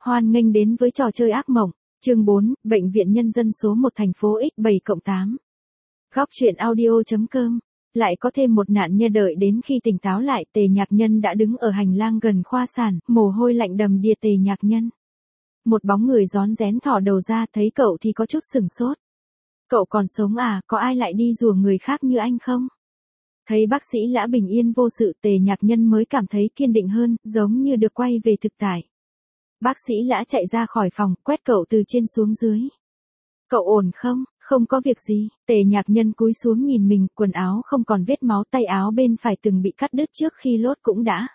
Hoan nghênh đến với trò chơi ác mộng, chương 4, Bệnh viện Nhân dân số 1 thành phố X7/8. Góc truyện audio.com. Lại có thêm một nạn nhân đợi đến khi tỉnh táo lại, Tề Nhạc Nhân đã đứng ở hành lang gần khoa sản, mồ hôi lạnh đầm đìa. Tề Nhạc Nhân. Một bóng người rón rén thò đầu ra, thấy cậu thì có chút sửng sốt. Cậu còn sống à, có ai lại đi rùa người khác như anh không? Thấy bác sĩ Lã bình yên vô sự, Tề Nhạc Nhân mới cảm thấy kiên định hơn, giống như được quay về thực tại. Bác sĩ Lã chạy ra khỏi phòng, quét cậu từ trên xuống dưới. Cậu ổn không? Không có việc gì. Tề Nhạc Nhân cúi xuống nhìn mình, quần áo không còn vết máu, tay áo bên phải từng bị cắt đứt trước khi lốt cũng đã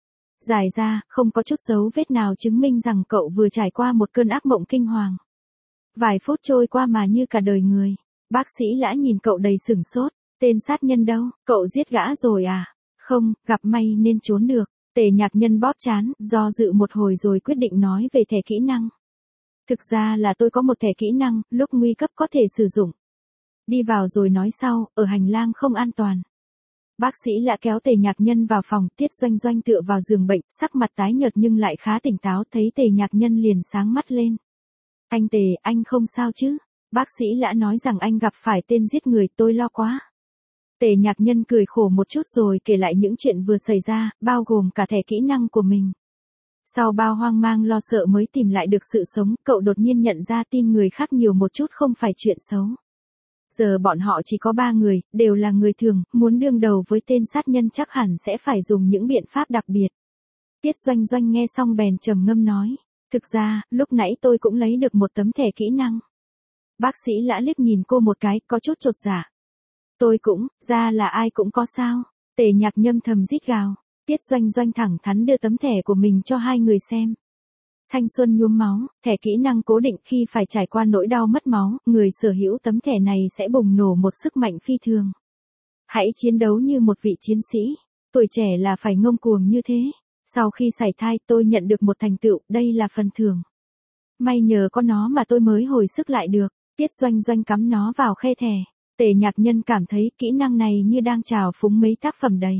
dài ra, không có chút dấu vết nào chứng minh rằng cậu vừa trải qua một cơn ác mộng kinh hoàng. Vài phút trôi qua mà như cả đời người. Bác sĩ Lã nhìn cậu đầy sửng sốt. Tên sát nhân đâu? Cậu giết gã rồi à? Không, gặp may nên trốn được. Tề Nhạc Nhân bóp trán, do dự một hồi rồi quyết định nói về thẻ kỹ năng. Thực ra là tôi có một thẻ kỹ năng, lúc nguy cấp có thể sử dụng. Đi vào rồi nói sau, ở hành lang không an toàn. Bác sĩ Lã kéo Tề Nhạc Nhân vào phòng, Tiết Doanh Doanh tựa vào giường bệnh, sắc mặt tái nhợt nhưng lại khá tỉnh táo, thấy Tề Nhạc Nhân liền sáng mắt lên. Anh Tề, anh không sao chứ? Bác sĩ Lã nói rằng anh gặp phải tên giết người, tôi lo quá. Tề Nhạc Nhân cười khổ một chút rồi kể lại những chuyện vừa xảy ra, bao gồm cả thẻ kỹ năng của mình. Sau bao hoang mang lo sợ mới tìm lại được sự sống, cậu đột nhiên nhận ra tin người khác nhiều một chút không phải chuyện xấu. Giờ bọn họ chỉ có 3 người, đều là người thường, muốn đương đầu với tên sát nhân chắc hẳn sẽ phải dùng những biện pháp đặc biệt. Tiết Doanh Doanh nghe xong bèn trầm ngâm nói, thực ra, lúc nãy tôi cũng lấy được một tấm thẻ kỹ năng. Bác sĩ Lã liếc nhìn cô một cái, có chút chột dạ. Tôi cũng, ra là ai cũng có sao. Tề Nhạc Nhân thầm rít gào. Tiết Doanh Doanh thẳng thắn đưa tấm thẻ của mình cho hai người xem. Thanh xuân nhuốm máu, thẻ kỹ năng cố định khi phải trải qua nỗi đau mất máu, người sở hữu tấm thẻ này sẽ bùng nổ một sức mạnh phi thường. Hãy chiến đấu như một vị chiến sĩ, tuổi trẻ là phải ngông cuồng như thế. Sau khi sảy thai tôi nhận được một thành tựu, đây là phần thưởng. May nhờ có nó mà tôi mới hồi sức lại được. Tiết Doanh Doanh cắm nó vào khe thẻ. Tề Nhạc Nhân cảm thấy kỹ năng này như đang trào phúng mấy tác phẩm đầy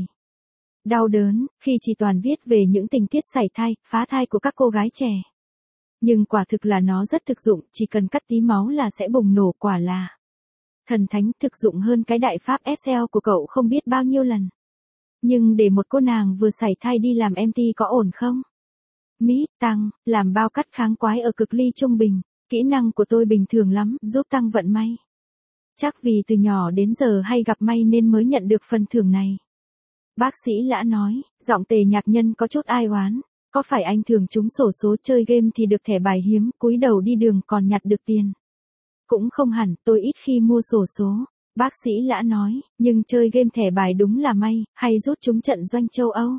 đau đớn, khi chỉ toàn viết về những tình tiết sảy thai, phá thai của các cô gái trẻ. Nhưng quả thực là nó rất thực dụng, chỉ cần cắt tí máu là sẽ bùng nổ, quả là thần thánh, thực dụng hơn cái đại pháp SL của cậu không biết bao nhiêu lần. Nhưng để một cô nàng vừa sảy thai đi làm MT có ổn không? Mỹ, tăng, làm bao cắt kháng quái ở cực ly trung bình, kỹ năng của tôi bình thường lắm, giúp tăng vận may. Chắc vì từ nhỏ đến giờ hay gặp may nên mới nhận được phần thưởng này. Bác sĩ Lã nói, giọng Tề Nhạc Nhân có chút ai oán. Có phải anh thường trúng xổ số chơi game thì được thẻ bài hiếm, cúi đầu đi đường còn nhặt được tiền? Cũng không hẳn, tôi ít khi mua xổ số. Bác sĩ Lã nói, nhưng chơi game thẻ bài đúng là may, hay rút trúng trận doanh châu Âu.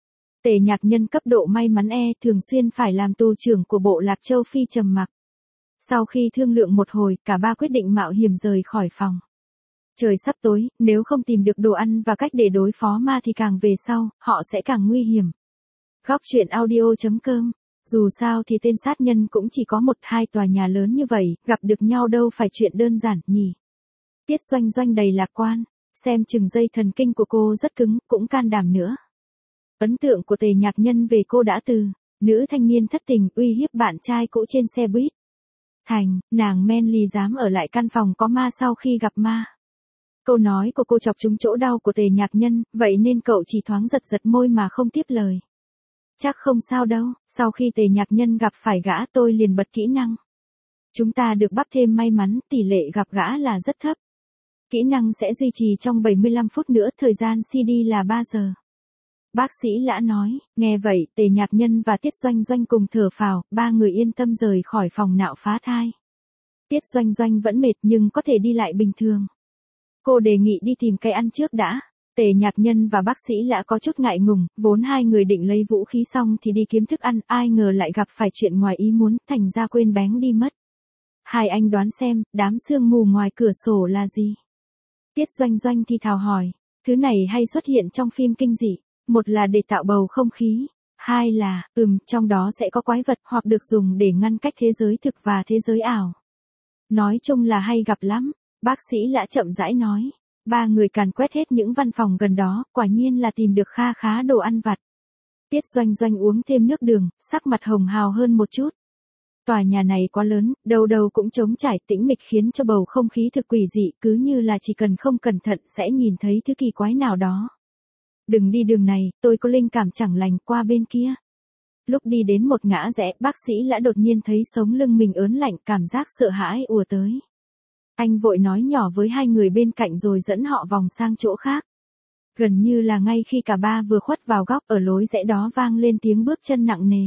Tề Nhạc Nhân cấp độ may mắn thường xuyên phải làm tù trưởng của bộ lạc châu Phi trầm mặc. Sau khi thương lượng một hồi, cả ba quyết định mạo hiểm rời khỏi phòng. Trời sắp tối, nếu không tìm được đồ ăn và cách để đối phó ma thì càng về sau, họ sẽ càng nguy hiểm. Góc truyện audio.com. Dù sao thì tên sát nhân cũng chỉ có 1-2 tòa nhà lớn như vậy, gặp được nhau đâu phải chuyện đơn giản nhỉ. Tiết Doanh Doanh đầy lạc quan, xem chừng dây thần kinh của cô rất cứng, cũng can đảm nữa. Ấn tượng của Tề Nhạc Nhân về cô đã từ nữ thanh niên thất tình uy hiếp bạn trai cũ trên xe buýt. Thành, nàng manly dám ở lại căn phòng có ma sau khi gặp ma. Câu nói của cô chọc trúng chỗ đau của Tề Nhạc Nhân, vậy nên cậu chỉ thoáng giật giật môi mà không tiếp lời. Chắc không sao đâu, sau khi Tề Nhạc Nhân gặp phải gã tôi liền bật kỹ năng. Chúng ta được bắp thêm may mắn, tỷ lệ gặp gã là rất thấp. Kỹ năng sẽ duy trì trong 75 phút nữa, thời gian CD là 3 giờ. Bác sĩ Lã nói, nghe vậy, Tề Nhạc Nhân và Tiết Doanh Doanh cùng thở phào, ba người yên tâm rời khỏi phòng nạo phá thai. Tiết Doanh Doanh vẫn mệt nhưng có thể đi lại bình thường. Cô đề nghị đi tìm cái ăn trước đã. Tề Nhạc Nhân và bác sĩ Lã có chút ngại ngùng, vốn hai người định lấy vũ khí xong thì đi kiếm thức ăn, ai ngờ lại gặp phải chuyện ngoài ý muốn, thành ra quên bén đi mất. Hai anh đoán xem, đám sương mù ngoài cửa sổ là gì? Tiết Doanh Doanh thì thào hỏi, thứ này hay xuất hiện trong phim kinh dị. Một là để tạo bầu không khí, hai là, trong đó sẽ có quái vật hoặc được dùng để ngăn cách thế giới thực và thế giới ảo. Nói chung là hay gặp lắm, bác sĩ Lã chậm rãi nói. Ba người càn quét hết những văn phòng gần đó, quả nhiên là tìm được kha khá đồ ăn vặt. Tiết Doanh Doanh uống thêm nước đường, sắc mặt hồng hào hơn một chút. Tòa nhà này quá lớn, đâu đâu cũng trống trải tĩnh mịch khiến cho bầu không khí thực quỷ dị, cứ như là chỉ cần không cẩn thận sẽ nhìn thấy thứ kỳ quái nào đó. Đừng đi đường này, tôi có linh cảm chẳng lành, qua bên kia. Lúc đi đến một ngã rẽ, bác sĩ Lã đột nhiên thấy sống lưng mình ớn lạnh, cảm giác sợ hãi ùa tới. Anh vội nói nhỏ với hai người bên cạnh rồi dẫn họ vòng sang chỗ khác. Gần như là ngay khi cả ba vừa khuất vào góc, ở lối rẽ đó vang lên tiếng bước chân nặng nề.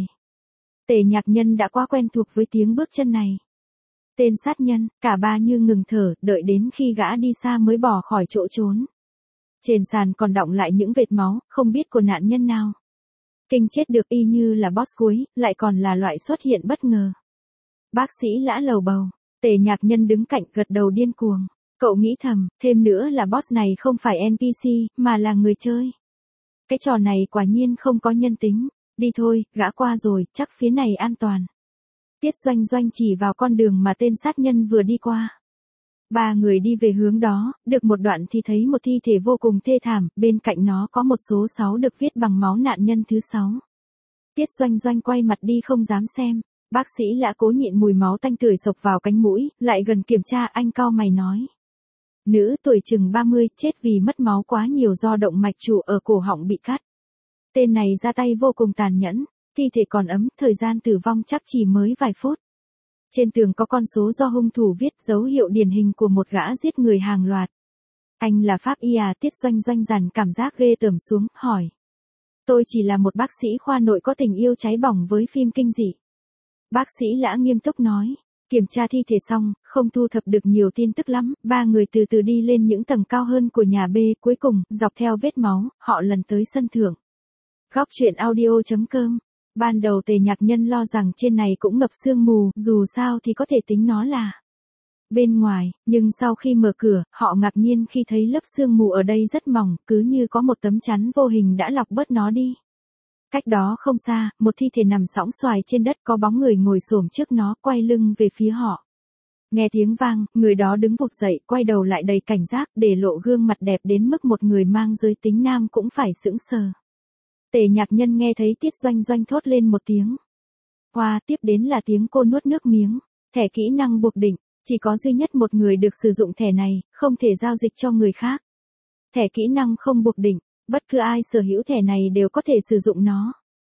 Tề Nhạc Nhân đã quá quen thuộc với tiếng bước chân này. Tên sát nhân, cả ba như ngừng thở, đợi đến khi gã đi xa mới bỏ khỏi chỗ trốn. Trên sàn còn đọng lại những vệt máu, không biết của nạn nhân nào. Kinh chết được, y như là boss cuối, lại còn là loại xuất hiện bất ngờ. Bác sĩ Lã lầu bầu. Tề Nhạc Nhân đứng cạnh gật đầu điên cuồng. Cậu nghĩ thầm, thêm nữa là boss này không phải NPC, mà là người chơi. Cái trò này quả nhiên không có nhân tính. Đi thôi, gã qua rồi, chắc phía này an toàn. Tiết Doanh Doanh chỉ vào con đường mà tên sát nhân vừa đi qua. Ba người đi về hướng đó, được một đoạn thì thấy một thi thể vô cùng thê thảm, bên cạnh nó có một số 6 được viết bằng máu nạn nhân thứ 6. Tiết Doanh Doanh quay mặt đi không dám xem. Bác sĩ Lã cố nhịn mùi máu tanh tưởi xộc vào cánh mũi, lại gần kiểm tra, anh cau mày nói. Nữ tuổi chừng 30, chết vì mất máu quá nhiều do động mạch trụ ở cổ họng bị cắt. Tên này ra tay vô cùng tàn nhẫn, thi thể còn ấm, thời gian tử vong chắc chỉ mới vài phút. Trên tường có con số do hung thủ viết, dấu hiệu điển hình của một gã giết người hàng loạt. Anh là pháp y à? Tiết Doanh Doanh dằn cảm giác ghê tởm xuống, hỏi. Tôi chỉ là một bác sĩ khoa nội có tình yêu cháy bỏng với phim kinh dị. Bác sĩ Lã nghiêm túc nói. Kiểm tra thi thể xong, không thu thập được nhiều tin tức lắm, ba người từ từ đi lên những tầng cao hơn của nhà B, cuối cùng, dọc theo vết máu, họ lần tới sân thượng. Góc truyện audio.com. Ban đầu Tề Nhạc Nhân lo rằng trên này cũng ngập sương mù, dù sao thì có thể tính nó là bên ngoài, nhưng sau khi mở cửa, họ ngạc nhiên khi thấy lớp sương mù ở đây rất mỏng, cứ như có một tấm chắn vô hình đã lọc bớt nó đi. Cách đó không xa, một thi thể nằm sõng xoài trên đất, có bóng người ngồi xổm trước nó, quay lưng về phía họ. Nghe tiếng vang, người đó đứng vụt dậy, quay đầu lại đầy cảnh giác, để lộ gương mặt đẹp đến mức một người mang giới tính nam cũng phải sững sờ. Tề Nhạc Nhân nghe thấy Tiết Doanh Doanh thốt lên một tiếng. Hoa, tiếp đến là tiếng cô nuốt nước miếng. Thẻ kỹ năng buộc định, chỉ có duy nhất một người được sử dụng thẻ này, không thể giao dịch cho người khác. Thẻ kỹ năng không buộc định, bất cứ ai sở hữu thẻ này đều có thể sử dụng nó.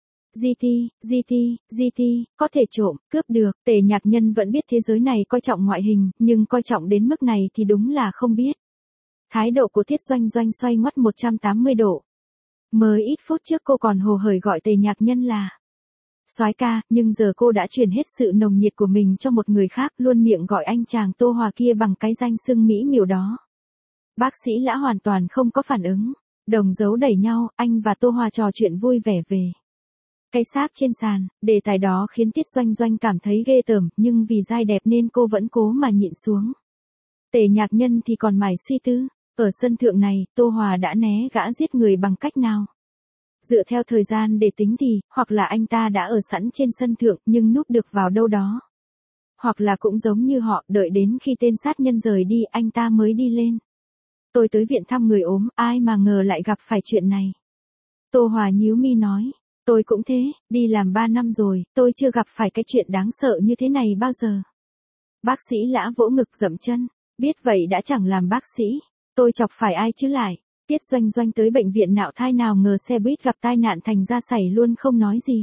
GT, có thể trộm, cướp được. Tề Nhạc Nhân vẫn biết thế giới này coi trọng ngoại hình, nhưng coi trọng đến mức này thì đúng là không biết. Thái độ của Tiết Doanh Doanh xoay ngoắt 180 độ. Mới ít phút trước cô còn hồ hởi gọi Tề Nhạc Nhân là soái ca, nhưng giờ cô đã chuyển hết sự nồng nhiệt của mình cho một người khác, luôn miệng gọi anh chàng Tô Hòa kia bằng cái danh xưng mỹ miều đó. Bác sĩ Lã hoàn toàn không có phản ứng. Đồng dấu đẩy nhau, anh và Tô Hòa trò chuyện vui vẻ về cái xác trên sàn. Đề tài đó khiến Tiết Doanh Doanh cảm thấy ghê tởm, nhưng vì dai đẹp nên cô vẫn cố mà nhịn xuống. Tề Nhạc Nhân thì còn mải suy tư. Ở sân thượng này, Tô Hòa đã né gã giết người bằng cách nào? Dựa theo thời gian để tính thì, hoặc là anh ta đã ở sẵn trên sân thượng nhưng núp được vào đâu đó. Hoặc là cũng giống như họ, đợi đến khi tên sát nhân rời đi anh ta mới đi lên. Tôi tới viện thăm người ốm, ai mà ngờ lại gặp phải chuyện này. Tô Hòa nhíu mi nói. Tôi cũng thế, đi làm 3 năm rồi, tôi chưa gặp phải cái chuyện đáng sợ như thế này bao giờ. Bác sĩ Lã vỗ ngực dậm chân. Biết vậy đã chẳng làm bác sĩ. Tôi chọc phải ai chứ lại. Tiết Doanh Doanh tới bệnh viện nạo thai nào ngờ xe buýt gặp tai nạn thành ra sảy luôn không nói gì.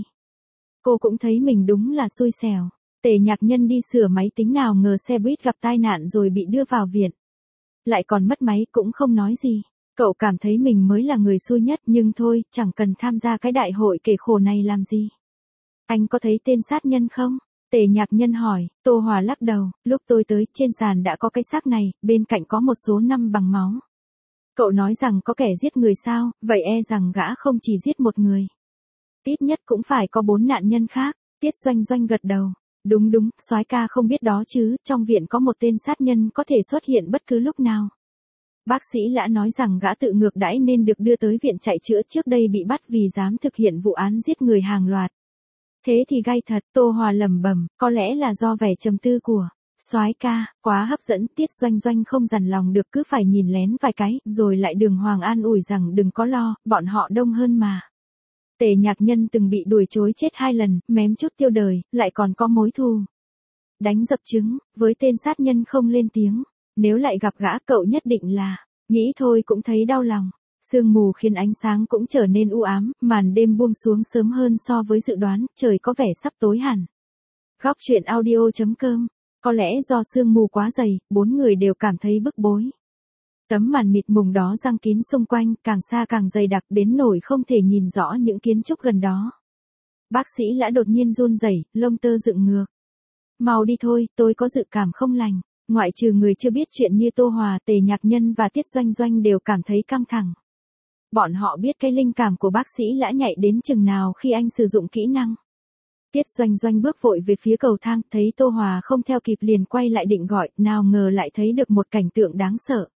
Cô cũng thấy mình đúng là xui xẻo. Tề Nhạc Nhân đi sửa máy tính nào ngờ xe buýt gặp tai nạn rồi bị đưa vào viện. Lại còn mất máy cũng không nói gì. Cậu cảm thấy mình mới là người xui nhất, nhưng thôi, chẳng cần tham gia cái đại hội kể khổ này làm gì. Anh có thấy tên sát nhân không? Tề Nhạc Nhân hỏi. Tô Hòa lắc đầu. Lúc tôi tới, trên sàn đã có cái xác này, bên cạnh có một số năm bằng máu. Cậu nói rằng có kẻ giết người sao, vậy e rằng gã không chỉ giết một người. Ít nhất cũng phải có 4 nạn nhân khác. Tiết Doanh Doanh gật đầu. Đúng, soái ca không biết đó chứ, trong viện có một tên sát nhân có thể xuất hiện bất cứ lúc nào. Bác sĩ Lã nói rằng gã tự ngược đãi nên được đưa tới viện chạy chữa, trước đây bị bắt vì dám thực hiện vụ án giết người hàng loạt. Thế thì gay thật. Tô Hòa lẩm bẩm, có lẽ là do vẻ trầm tư của soái ca quá hấp dẫn. Tiết Doanh Doanh không dằn lòng được, cứ phải nhìn lén vài cái, rồi lại đường hoàng an ủi rằng đừng có lo, bọn họ đông hơn mà. Tề Nhạc Nhân từng bị đuổi chối chết 2 lần, mém chút tiêu đời, lại còn có mối thù. Đánh dập chứng, với tên sát nhân không lên tiếng. Nếu lại gặp gã cậu nhất định là, nghĩ thôi cũng thấy đau lòng. Sương mù khiến ánh sáng cũng trở nên u ám, màn đêm buông xuống sớm hơn so với dự đoán, trời có vẻ sắp tối hẳn. Góc truyện audio.com. Có lẽ do sương mù quá dày, 4 người đều cảm thấy bức bối. Tấm màn mịt mùng đó giăng kín xung quanh, càng xa càng dày đặc đến nỗi không thể nhìn rõ những kiến trúc gần đó. Bác sĩ Lã đột nhiên run rẩy, lông tơ dựng ngược. Mau đi thôi, tôi có dự cảm không lành. Ngoại trừ người chưa biết chuyện như Tô Hòa, Tề Nhạc Nhân và Tiết Doanh Doanh đều cảm thấy căng thẳng. Bọn họ biết cái linh cảm của bác sĩ Lã nhạy đến chừng nào khi anh sử dụng kỹ năng. Tiết Doanh Doanh bước vội về phía cầu thang, thấy Tô Hòa không theo kịp liền quay lại định gọi, nào ngờ lại thấy được một cảnh tượng đáng sợ.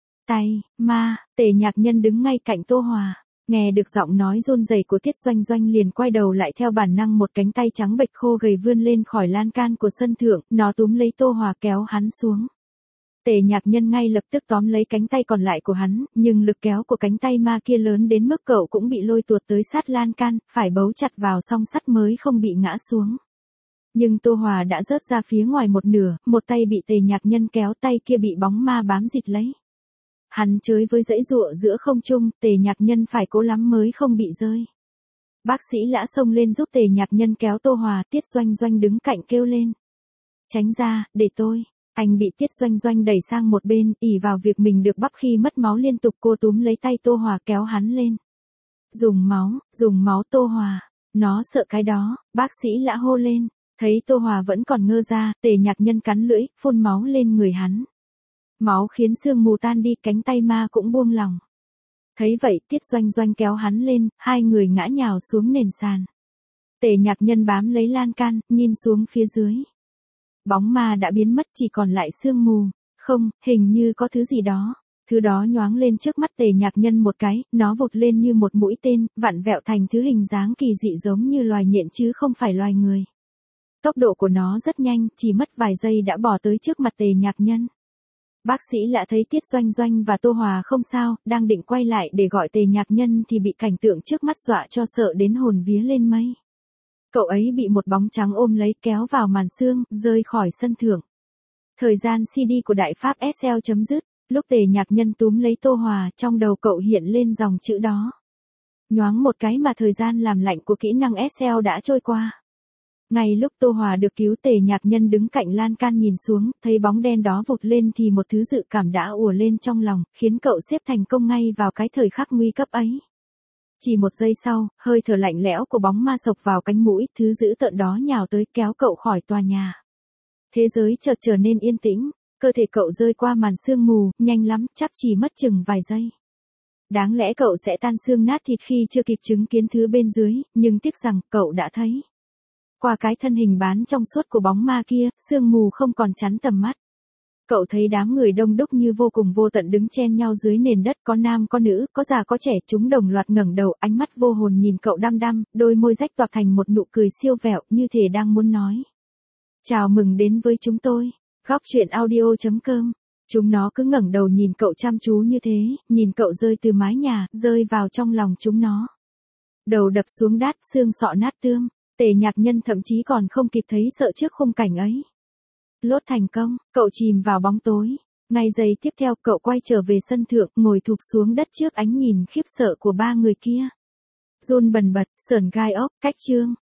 Tề Nhạc Nhân đứng ngay cạnh Tô Hòa, nghe được giọng nói run rẩy của Tiết Doanh Doanh liền quay đầu lại theo bản năng một cánh tay trắng bệch khô gầy vươn lên khỏi lan can của sân thượng, nó túm lấy Tô Hòa kéo hắn xuống. Tề Nhạc Nhân ngay lập tức tóm lấy cánh tay còn lại của hắn, nhưng lực kéo của cánh tay ma kia lớn đến mức cậu cũng bị lôi tuột tới sát lan can, phải bấu chặt vào song sắt mới không bị ngã xuống. Nhưng Tô Hòa đã rớt ra phía ngoài một nửa, một tay bị Tề Nhạc Nhân kéo, tay kia bị bóng ma bám dịt lấy. Hắn chới với dãy giụa giữa không trung, Tề Nhạc Nhân phải cố lắm mới không bị rơi. Bác sĩ Lã xông lên giúp Tề Nhạc Nhân kéo Tô Hòa, Tiết Doanh Doanh đứng cạnh kêu lên. Tránh ra, để tôi. Anh bị Tiết Doanh Doanh đẩy sang một bên, ỷ vào việc mình được bắp khi mất máu liên tục, cô túm lấy tay Tô Hòa kéo hắn lên. Dùng máu Tô Hòa. Nó sợ cái đó, bác sĩ Lã hô lên. Thấy Tô Hòa vẫn còn ngơ ra, Tề Nhạc Nhân cắn lưỡi, phun máu lên người hắn. Máu khiến sương mù tan đi, cánh tay ma cũng buông lỏng. Thấy vậy, Tiết Doanh Doanh kéo hắn lên, hai người ngã nhào xuống nền sàn. Tề Nhạc Nhân bám lấy lan can, nhìn xuống phía dưới. Bóng ma đã biến mất, chỉ còn lại sương mù. Không, hình như có thứ gì đó. Thứ đó nhoáng lên trước mắt Tề Nhạc Nhân một cái, nó vụt lên như một mũi tên, vặn vẹo thành thứ hình dáng kỳ dị giống như loài nhện chứ không phải loài người. Tốc độ của nó rất nhanh, chỉ mất vài giây đã bỏ tới trước mặt Tề Nhạc Nhân. Bác sĩ Lã thấy Tiết Doanh Doanh và Tô Hòa không sao, đang định quay lại để gọi Tề Nhạc Nhân thì bị cảnh tượng trước mắt dọa cho sợ đến hồn vía lên mây. Cậu ấy bị một bóng trắng ôm lấy kéo vào màn sương, rơi khỏi sân thượng. Thời gian CD của Đại Pháp SL chấm dứt, lúc Tề Nhạc Nhân túm lấy Tô Hòa, trong đầu cậu hiện lên dòng chữ đó. Nhoáng một cái mà thời gian làm lạnh của kỹ năng SL đã trôi qua. Ngay lúc Tô Hòa được cứu, Tề Nhạc Nhân đứng cạnh lan can nhìn xuống, thấy bóng đen đó vụt lên thì một thứ dự cảm đã ùa lên trong lòng, khiến cậu xếp thành công ngay vào cái thời khắc nguy cấp ấy. Chỉ một giây sau, hơi thở lạnh lẽo của bóng ma sộc vào cánh mũi, thứ dữ tợn đó nhào tới kéo cậu khỏi tòa nhà. Thế giới chợt trở nên yên tĩnh, cơ thể cậu rơi qua màn sương mù, nhanh lắm, chắc chỉ mất chừng vài giây. Đáng lẽ cậu sẽ tan xương nát thịt khi chưa kịp chứng kiến thứ bên dưới, nhưng tiếc rằng cậu đã thấy. Qua cái thân hình bán trong suốt của bóng ma kia, sương mù không còn chắn tầm mắt. Cậu thấy đám người đông đúc như vô cùng vô tận đứng chen nhau dưới nền đất, có nam có nữ, có già có trẻ, chúng đồng loạt ngẩng đầu, ánh mắt vô hồn nhìn cậu đăm đăm, đôi môi rách toạc thành một nụ cười siêu vẹo, như thể đang muốn nói. Chào mừng đến với chúng tôi. Góc truyện audio.com. Chúng nó cứ ngẩng đầu nhìn cậu chăm chú như thế, nhìn cậu rơi từ mái nhà, rơi vào trong lòng chúng nó. Đầu đập xuống đát, xương sọ nát tươm. Tề Nhạc Nhân thậm chí còn không kịp thấy sợ trước khung cảnh ấy. Lốt thành công, cậu chìm vào bóng tối. Ngay giây tiếp theo cậu quay trở về sân thượng, ngồi thụp xuống đất trước ánh nhìn khiếp sợ của ba người kia. Run bần bật, sởn gai ốc, cách chương.